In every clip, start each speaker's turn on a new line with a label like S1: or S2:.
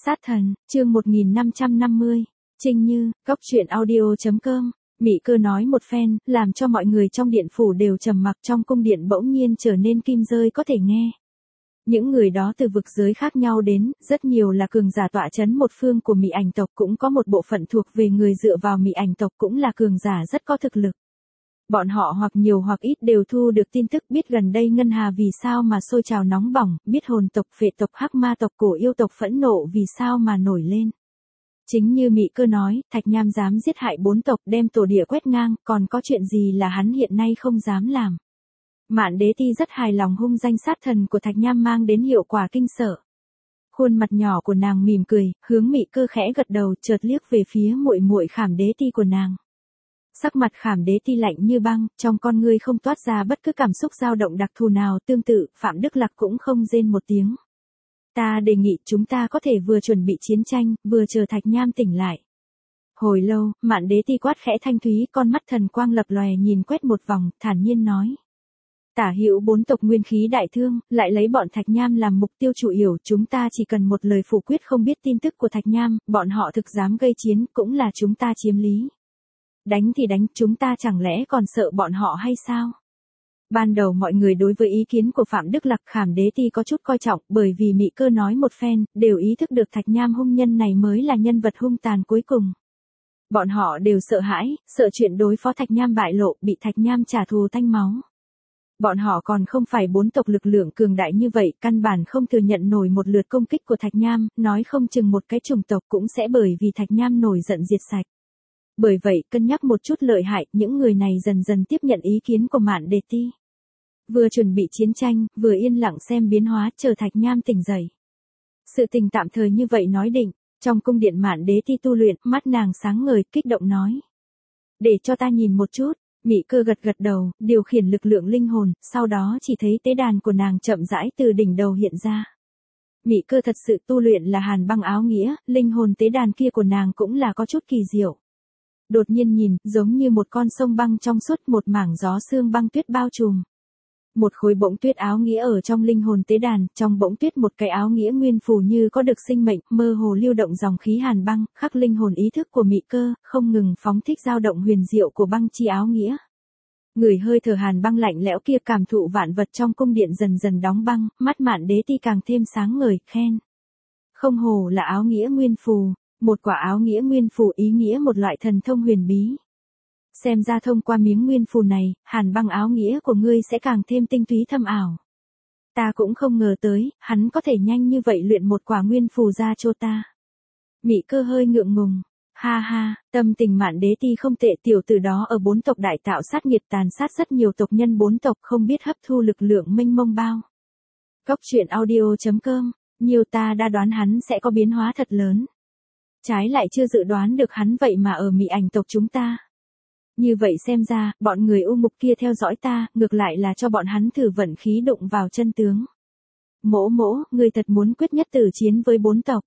S1: Sát thần, chương 1550, Trinh Như, góc truyện audio.com. Mị Cơ nói một phen, làm cho mọi người trong điện phủ đều trầm mặc, trong cung điện bỗng nhiên trở nên kim rơi có thể nghe. Những người đó từ vực giới khác nhau đến, rất nhiều là cường giả tọa chấn một phương của Mị Ảnh tộc, cũng có một bộ phận thuộc về người dựa vào Mị Ảnh tộc cũng là cường giả rất có thực lực. Bọn họ hoặc nhiều hoặc ít đều thu được tin tức, biết gần đây Ngân Hà vì sao mà sôi trào nóng bỏng, biết hồn tộc, phệ tộc, hắc ma tộc, cổ yêu tộc phẫn nộ vì sao mà nổi lên. Chính như Mị Cơ nói, Thạch Nham dám giết hại 4 tộc, đem tổ địa quét ngang, còn có chuyện gì là hắn hiện nay không dám làm. Mạn Đế Ti rất hài lòng hung danh sát thần của Thạch Nham mang đến hiệu quả kinh sợ. Khuôn mặt nhỏ của nàng mỉm cười, hướng Mị Cơ khẽ gật đầu, chợt liếc về phía muội muội Khảm Đế Ti của nàng. Sắc mặt Khảm Đế Ti lạnh như băng, trong con ngươi không toát ra bất cứ cảm xúc dao động đặc thù nào, tương tự, Phạm Đức Lạc cũng không rên một tiếng. Ta đề nghị chúng ta có thể vừa chuẩn bị chiến tranh, vừa chờ Thạch Nham tỉnh lại. Hồi lâu, Mạn Đế Ti quát khẽ thanh thúy, con mắt thần quang lập lòe nhìn quét một vòng, thản nhiên nói. Tả hữu 4 tộc nguyên khí đại thương, lại lấy bọn Thạch Nham làm mục tiêu chủ yếu, chúng ta chỉ cần một lời phủ quyết không biết tin tức của Thạch Nham, bọn họ thực dám gây chiến, cũng là chúng ta chiếm lý. Đánh thì đánh, chúng ta chẳng lẽ còn sợ bọn họ hay sao? Ban đầu mọi người đối với ý kiến của Phạm Đức Lạc, Khảm Đế Ti có chút coi trọng, bởi vì Mị Cơ nói một phen, đều ý thức được Thạch Nham hung nhân này mới là nhân vật hung tàn cuối cùng. Bọn họ đều sợ hãi, sợ chuyện đối phó Thạch Nham bại lộ, bị Thạch Nham trả thù tanh máu. Bọn họ còn không phải 4 tộc lực lượng cường đại như vậy, căn bản không thừa nhận nổi một lượt công kích của Thạch Nham, nói không chừng một cái chủng tộc cũng sẽ bởi vì Thạch Nham nổi giận diệt sạch. Bởi vậy, cân nhắc một chút lợi hại, những người này dần dần tiếp nhận ý kiến của Mạn Đế Ti. Vừa chuẩn bị chiến tranh, vừa yên lặng xem biến hóa, chờ Thạch Nham tỉnh dậy. Sự tình tạm thời như vậy nói định, trong cung điện Mạn Đế Ti tu luyện, mắt nàng sáng ngời, kích động nói. Để cho ta nhìn một chút. Mị Cơ gật gật đầu, điều khiển lực lượng linh hồn, sau đó chỉ thấy tế đàn của nàng chậm rãi từ đỉnh đầu hiện ra. Mị Cơ thật sự tu luyện là hàn băng áo nghĩa, linh hồn tế đàn kia của nàng cũng là có chút kỳ diệu. Đột nhiên nhìn, giống như một con sông băng trong suốt, một mảng gió sương băng tuyết bao trùm. Một khối bỗng tuyết áo nghĩa ở trong linh hồn tế đàn, trong bỗng tuyết một cái áo nghĩa nguyên phù như có được sinh mệnh, mơ hồ lưu động dòng khí hàn băng, khắc linh hồn ý thức của Mị Cơ, không ngừng phóng thích dao động huyền diệu của băng chi áo nghĩa. Người hơi thở hàn băng lạnh lẽo kia cảm thụ vạn vật trong cung điện dần dần đóng băng, mắt Mạn Đế Ti càng thêm sáng ngời, khen. Không hồ là áo nghĩa nguyên phù, một quả áo nghĩa nguyên phù ý nghĩa một loại thần thông huyền bí. Xem ra thông qua miếng nguyên phù này, hàn băng áo nghĩa của ngươi sẽ càng thêm tinh túy thâm ảo. Ta cũng không ngờ tới, hắn có thể nhanh như vậy luyện một quả nguyên phù ra cho ta. Mị Cơ hơi ngượng ngùng. Ha ha, tâm tình Mạn Đế Ti không tệ, tiểu tử đó ở 4 tộc đại tạo sát nghiệt tàn sát rất nhiều tộc nhân 4 tộc, không biết hấp thu lực lượng mênh mông bao. Góc truyện audio.com, nhiều ta đã đoán hắn sẽ có biến hóa thật lớn. Trái lại chưa dự đoán được hắn vậy mà ở Mị Ảnh tộc chúng ta. Như vậy xem ra, bọn người u mục kia theo dõi ta, ngược lại là cho bọn hắn thử vận khí đụng vào chân tướng. Mỗ, ngươi thật muốn quyết nhất tử chiến với 4 tộc.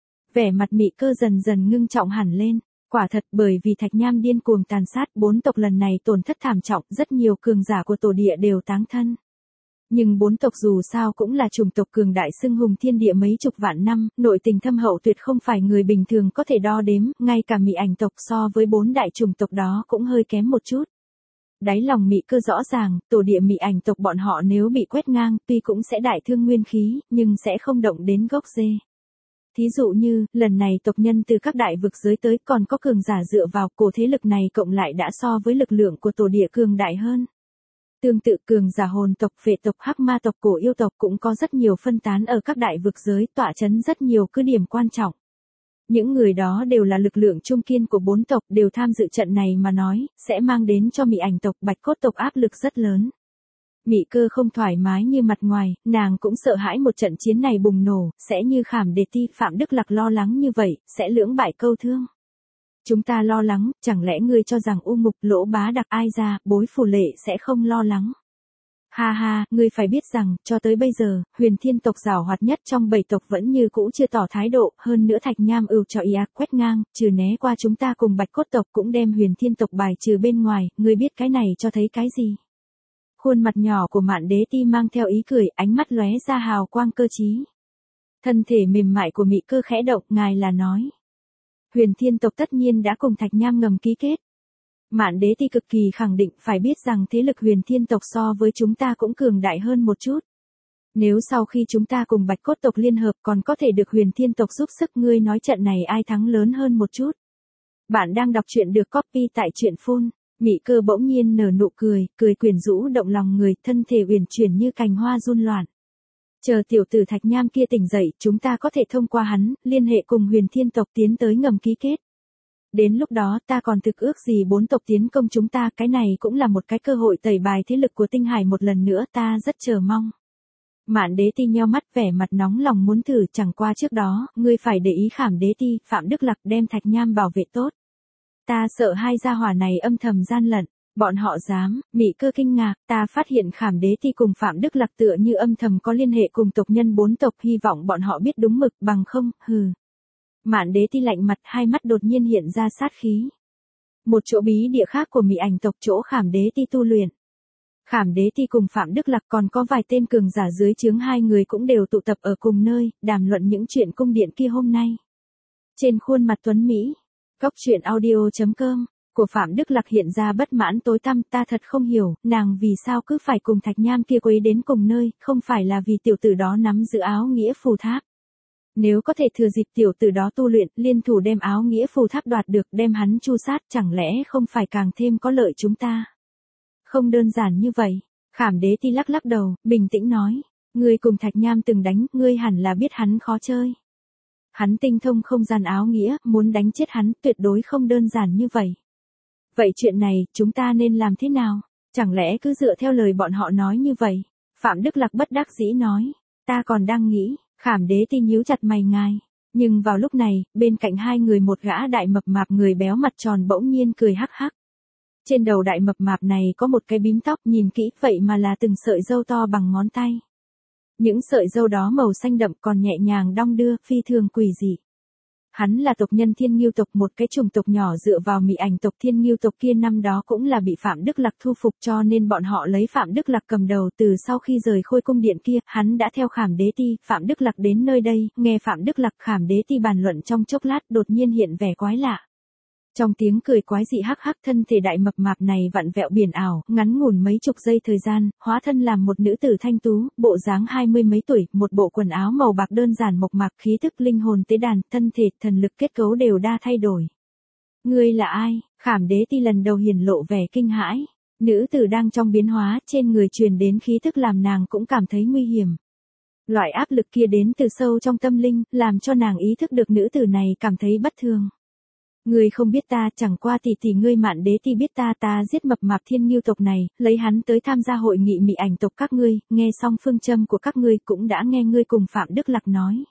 S1: Vẻ mặt Mị Cơ dần dần ngưng trọng hẳn lên. Quả thật, bởi vì Thạch Nham điên cuồng tàn sát 4 tộc lần này tổn thất thảm trọng, rất nhiều cường giả của tổ địa đều táng thân. Nhưng 4 tộc dù sao cũng là chủng tộc cường đại xưng hùng thiên địa mấy chục vạn năm, nội tình thâm hậu tuyệt không phải người bình thường có thể đo đếm, ngay cả Mị Ảnh tộc so với 4 đại chủng tộc đó cũng hơi kém một chút. Đáy lòng Mị Cơ rõ ràng, tổ địa Mị Ảnh tộc bọn họ nếu bị quét ngang, tuy cũng sẽ đại thương nguyên khí, nhưng sẽ không động đến gốc rễ. Thí dụ như, lần này tộc nhân từ các đại vực giới tới, còn có cường giả dựa vào, cổ thế lực này cộng lại đã so với lực lượng của tổ địa cường đại hơn. Tương tự cường giả hồn tộc, phệ tộc, hắc ma tộc, cổ yêu tộc cũng có rất nhiều phân tán ở các đại vực giới, tọa chấn rất nhiều cứ điểm quan trọng. Những người đó đều là lực lượng trung kiên của 4 tộc, đều tham dự trận này mà nói, sẽ mang đến cho Mị Ảnh tộc, Bạch Cốt tộc áp lực rất lớn. Mị Cơ không thoải mái như mặt ngoài, nàng cũng sợ hãi một trận chiến này bùng nổ, sẽ như Khảm Đế Ti, Phạm Đức Lạc lo lắng như vậy, sẽ lưỡng bại câu thương. Chúng ta lo lắng, chẳng lẽ ngươi cho rằng u mục, Lỗ Bá Đặc, Ai Gia, Bối Phù Lệ sẽ không lo lắng? Ha ha, ngươi phải biết rằng, cho tới bây giờ, Huyền Thiên tộc giàu hoạt nhất trong 7 tộc vẫn như cũ chưa tỏ thái độ, hơn nữa Thạch Nham cho ia quét ngang, trừ né qua chúng ta cùng Bạch Cốt tộc cũng đem Huyền Thiên tộc bài trừ bên ngoài, ngươi biết cái này cho thấy cái gì? Khuôn mặt nhỏ của Mạn Đế Ti mang theo ý cười, ánh mắt lóe ra hào quang cơ trí. Thân thể mềm mại của Mị Cơ khẽ động, ngài là nói. Huyền Thiên tộc tất nhiên đã cùng Thạch Nham ngầm ký kết. Mạn Đế Ti cực kỳ khẳng định, phải biết rằng thế lực Huyền Thiên tộc so với chúng ta cũng cường đại hơn một chút. Nếu sau khi chúng ta cùng Bạch Cốt tộc liên hợp còn có thể được Huyền Thiên tộc giúp sức, ngươi nói trận này ai thắng lớn hơn một chút. Bạn đang đọc truyện được copy tại truyện phun. Mị Cơ bỗng nhiên nở nụ cười, cười quyến rũ động lòng người, thân thể uyển chuyển như cành hoa run loạn. Chờ tiểu tử Thạch Nham kia tỉnh dậy, chúng ta có thể thông qua hắn, liên hệ cùng Huyền Thiên tộc tiến tới ngầm ký kết. Đến lúc đó ta còn thực ước gì 4 tộc tiến công chúng ta, cái này cũng là một cái cơ hội tẩy bài thế lực của Tinh Hải một lần nữa, ta rất chờ mong. Mạn Đế Ti nheo mắt, vẻ mặt nóng lòng muốn thử, chẳng qua trước đó, ngươi phải để ý Khảm Đế Ti, Phạm Đức Lạc đem Thạch Nham bảo vệ tốt. Ta sợ hai gia hỏa này âm thầm gian lận, bọn họ dám. Mị Cơ kinh ngạc, ta phát hiện Khảm Đế Ti cùng Phạm Đức Lạc tựa như âm thầm có liên hệ cùng tộc nhân 4 tộc, hy vọng bọn họ biết đúng mực, bằng không, hừ. Mạn Đế Ti lạnh mặt, hai mắt đột nhiên hiện ra sát khí. Một chỗ bí địa khác của Mị Ảnh tộc, chỗ Khảm Đế Ti tu luyện. Khảm Đế Ti cùng Phạm Đức Lạc còn có vài tên cường giả dưới trướng hai người cũng đều tụ tập ở cùng nơi, đàm luận những chuyện cung điện kia hôm nay. Trên khuôn mặt tuấn Mỹ, góc truyện audio.com của Phạm Đức Lạc hiện ra bất mãn tối tăm, ta thật không hiểu, nàng vì sao cứ phải cùng Thạch Nham kia quấy đến cùng nơi, không phải là vì tiểu tử đó nắm giữ áo nghĩa phù tháp. Nếu có thể thừa dịp tiểu tử đó tu luyện, liên thủ đem áo nghĩa phù tháp đoạt được, đem hắn chu sát, chẳng lẽ không phải càng thêm có lợi chúng ta? Không đơn giản như vậy. Khảm Đế Ti lắc lắc đầu, bình tĩnh nói. Ngươi cùng Thạch Nham từng đánh, ngươi hẳn là biết hắn khó chơi. Hắn tinh thông không gian áo nghĩa, muốn đánh chết hắn tuyệt đối không đơn giản như vậy. Vậy chuyện này, chúng ta nên làm thế nào? Chẳng lẽ cứ dựa theo lời bọn họ nói như vậy? Phạm Đức Lạc bất đắc dĩ nói. Ta còn đang nghĩ. Khảm Đế Ti nhíu chặt mày ngài. Nhưng vào lúc này, bên cạnh hai người một gã đại mập mạp người béo mặt tròn bỗng nhiên cười hắc hắc. Trên đầu đại mập mạp này có một cái bím tóc, nhìn kỹ vậy mà là từng sợi râu to bằng ngón tay. Những sợi râu đó màu xanh đậm còn nhẹ nhàng đong đưa, phi thường quỷ dị. Hắn là tộc nhân Thiên Ngưu tộc, một cái chủng tộc nhỏ dựa vào Mị Ảnh tộc. Thiên Ngưu tộc kia năm đó cũng là bị Phạm Đức Lạc thu phục, cho nên bọn họ lấy Phạm Đức Lạc cầm đầu. Từ sau khi rời Khôi cung điện kia, hắn đã theo Khảm Đế Ti, Phạm Đức Lạc đến nơi đây, nghe Phạm Đức Lạc Khảm Đế Ti bàn luận trong chốc lát, đột nhiên hiện vẻ quái lạ. Trong tiếng cười quái dị hắc hắc, thân thể đại mập mạp này vặn vẹo biển ảo, ngắn ngủn mấy chục giây thời gian, hóa thân làm một nữ tử thanh tú, bộ dáng 20 mấy tuổi, một bộ quần áo màu bạc đơn giản mộc mạc, khí thức linh hồn tế đàn, thân thể, thần lực kết cấu đều đa thay đổi. Ngươi là ai? Khảm Đế Ti lần đầu hiển lộ vẻ kinh hãi. Nữ tử đang trong biến hóa, trên người truyền đến khí thức làm nàng cũng cảm thấy nguy hiểm. Loại áp lực kia đến từ sâu trong tâm linh, làm cho nàng ý thức được nữ tử này cảm thấy bất thường. Ngươi không biết ta, chẳng qua tỷ ngươi Mạn Đế Ti biết ta giết mập mạp Thiên Ngưu tộc này, lấy hắn tới tham gia hội nghị Mị Ảnh tộc các ngươi, nghe xong phương châm của các ngươi, cũng đã nghe ngươi cùng Phạm Đức Lạc nói.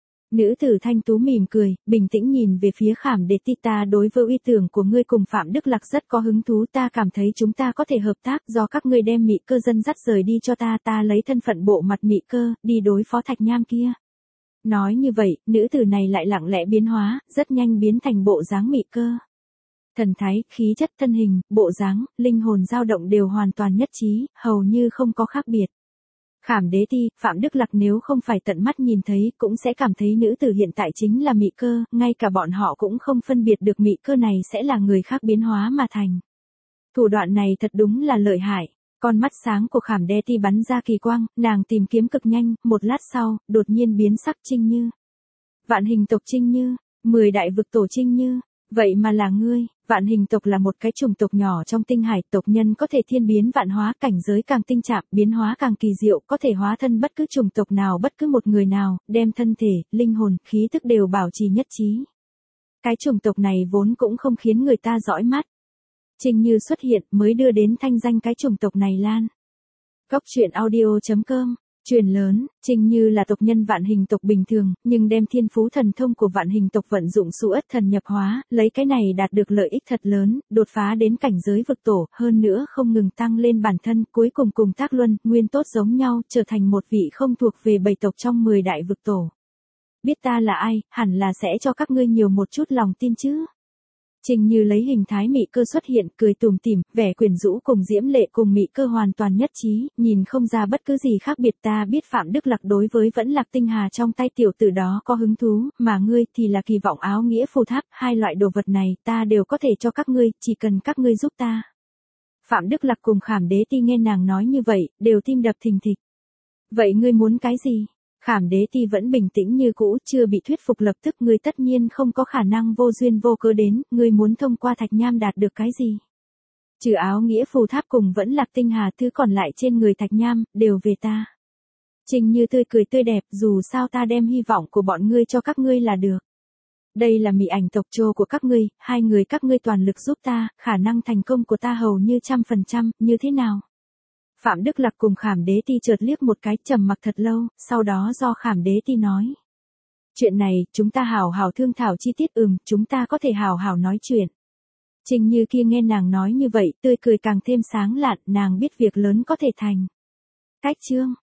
S1: Nữ tử thanh tú mỉm cười, bình tĩnh nhìn về phía Khảm Đế Ti, ta đối với uy tưởng của ngươi cùng Phạm Đức Lạc rất có hứng thú, ta cảm thấy chúng ta có thể hợp tác, do các ngươi đem Mị Cơ dân dắt rời đi cho ta lấy thân phận bộ mặt Mị Cơ, đi đối phó Thạch Nham kia. Nói như vậy, nữ tử này lại lặng lẽ biến hóa, rất nhanh biến thành bộ dáng Mị Cơ. Thần thái, khí chất, thân hình, bộ dáng, linh hồn dao động đều hoàn toàn nhất trí, hầu như không có khác biệt. Khảm Đế Ti, Phạm Đức Lạc nếu không phải tận mắt nhìn thấy, cũng sẽ cảm thấy nữ tử hiện tại chính là Mị Cơ, ngay cả bọn họ cũng không phân biệt được Mị Cơ này sẽ là người khác biến hóa mà thành. Thủ đoạn này thật đúng là lợi hại. Con mắt sáng của Khảm Đế Ti bắn ra kỳ quang, nàng tìm kiếm cực nhanh, một lát sau, đột nhiên biến sắc. Trinh Như. Vạn Hình tộc Trinh Như, 10 đại vực tổ Trinh Như, vậy mà là ngươi. Vạn Hình tộc là một cái chủng tộc nhỏ trong Tinh Hải, tộc nhân có thể thiên biến vạn hóa, cảnh giới càng tinh chạm, biến hóa càng kỳ diệu, có thể hóa thân bất cứ chủng tộc nào, bất cứ một người nào, đem thân thể, linh hồn, khí thức đều bảo trì nhất trí. Cái chủng tộc này vốn cũng không khiến người ta dõi mắt. Trinh Như xuất hiện mới đưa đến thanh danh cái chủng tộc này lan. Góc truyện audio.com, truyền lớn, Trinh Như là tộc nhân Vạn Hình tộc bình thường, nhưng đem thiên phú thần thông của Vạn Hình tộc vận dụng Su Ất thần nhập hóa, lấy cái này đạt được lợi ích thật lớn, đột phá đến cảnh giới vực tổ, hơn nữa không ngừng tăng lên bản thân, cuối cùng cùng Tác Luân, Nguyên Tốt giống nhau, trở thành một vị không thuộc về 7 tộc trong 10 đại vực tổ. Biết ta là ai, hẳn là sẽ cho các ngươi nhiều một chút lòng tin chứ. Trình Như lấy hình thái Mị Cơ xuất hiện, cười tủm tỉm, vẻ quyến rũ cùng diễm lệ cùng Mị Cơ hoàn toàn nhất trí, nhìn không ra bất cứ gì khác biệt. Ta biết Phạm Đức Lạc đối với Vẫn Lạc Tinh Hà trong tay tiểu tử đó có hứng thú, mà ngươi thì là kỳ vọng áo nghĩa phù tháp, hai loại đồ vật này ta đều có thể cho các ngươi, chỉ cần các ngươi giúp ta. Phạm Đức Lạc cùng Khảm Đế Ti nghe nàng nói như vậy, đều tim đập thình thịch. Vậy ngươi muốn cái gì? Khảm Đế Ti vẫn bình tĩnh như cũ, chưa bị thuyết phục lập tức. Ngươi tất nhiên không có khả năng vô duyên vô cớ đến, ngươi muốn thông qua Thạch Nham đạt được cái gì? Trừ áo nghĩa phù tháp cùng Vẫn Lạc Tinh Hà, thứ còn lại trên người Thạch Nham, đều về ta. Trình Như tươi cười tươi đẹp, dù sao ta đem hy vọng của bọn ngươi cho các ngươi là được. Đây là Mị Ảnh tộc Trô của các ngươi, hai người các ngươi toàn lực giúp ta, khả năng thành công của ta hầu như 100%, như thế nào? Phạm Đức Lạc cùng Khảm Đế Ti chợt liếc một cái, trầm mặc thật lâu, sau đó do Khảm Đế Ti nói. Chuyện này, chúng ta hảo hảo thương thảo chi tiết. Chúng ta có thể hảo hảo nói chuyện. Trình Như kia nghe nàng nói như vậy, tươi cười càng thêm sáng lạn, nàng biết việc lớn có thể thành. Cách chương